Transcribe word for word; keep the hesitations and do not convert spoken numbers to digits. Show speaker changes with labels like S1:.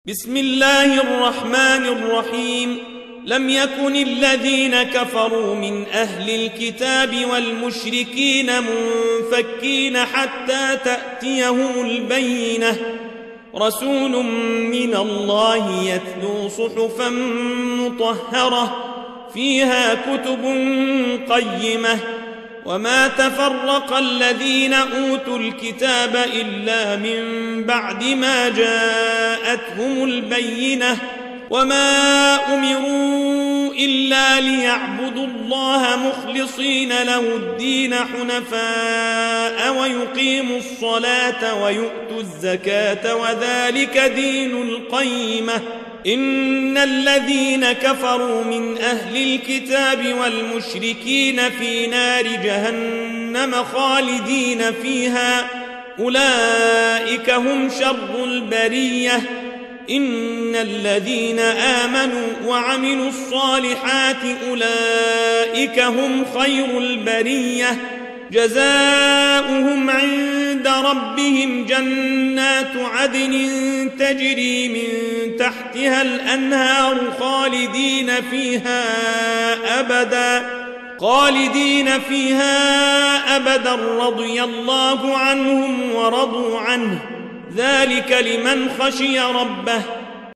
S1: بسم الله الرحمن الرحيم. لم يكن الذين كفروا من أهل الكتاب والمشركين منفكين حتى تأتيهم البينة، رسول من الله يتلو صحفا مطهرة فيها كتب قيمة، وما تفرق الذين أوتوا الكتاب إلا من بعد ما جاءتهم البينة، وما أمروا إلا ليعبدوا الله مخلصين له الدين حنفاء ويقيموا الصلاة ويؤتوا الزكاة وذلك دين القيمة. إن الذين كفروا من أهل الكتاب والمشركين في نار جهنم خالدين فيها، أولئك هم شر البرية. إن الذين آمنوا وعملوا الصالحات أولئك هم خير البرية، جزاؤهم عند ربهم جنات عدن تجري من تحتها الأنهار خالدين فيها أبدا خالدين فيها أبدا رضي الله عنهم ورضوا عنه، ذلك لمن خشي ربه.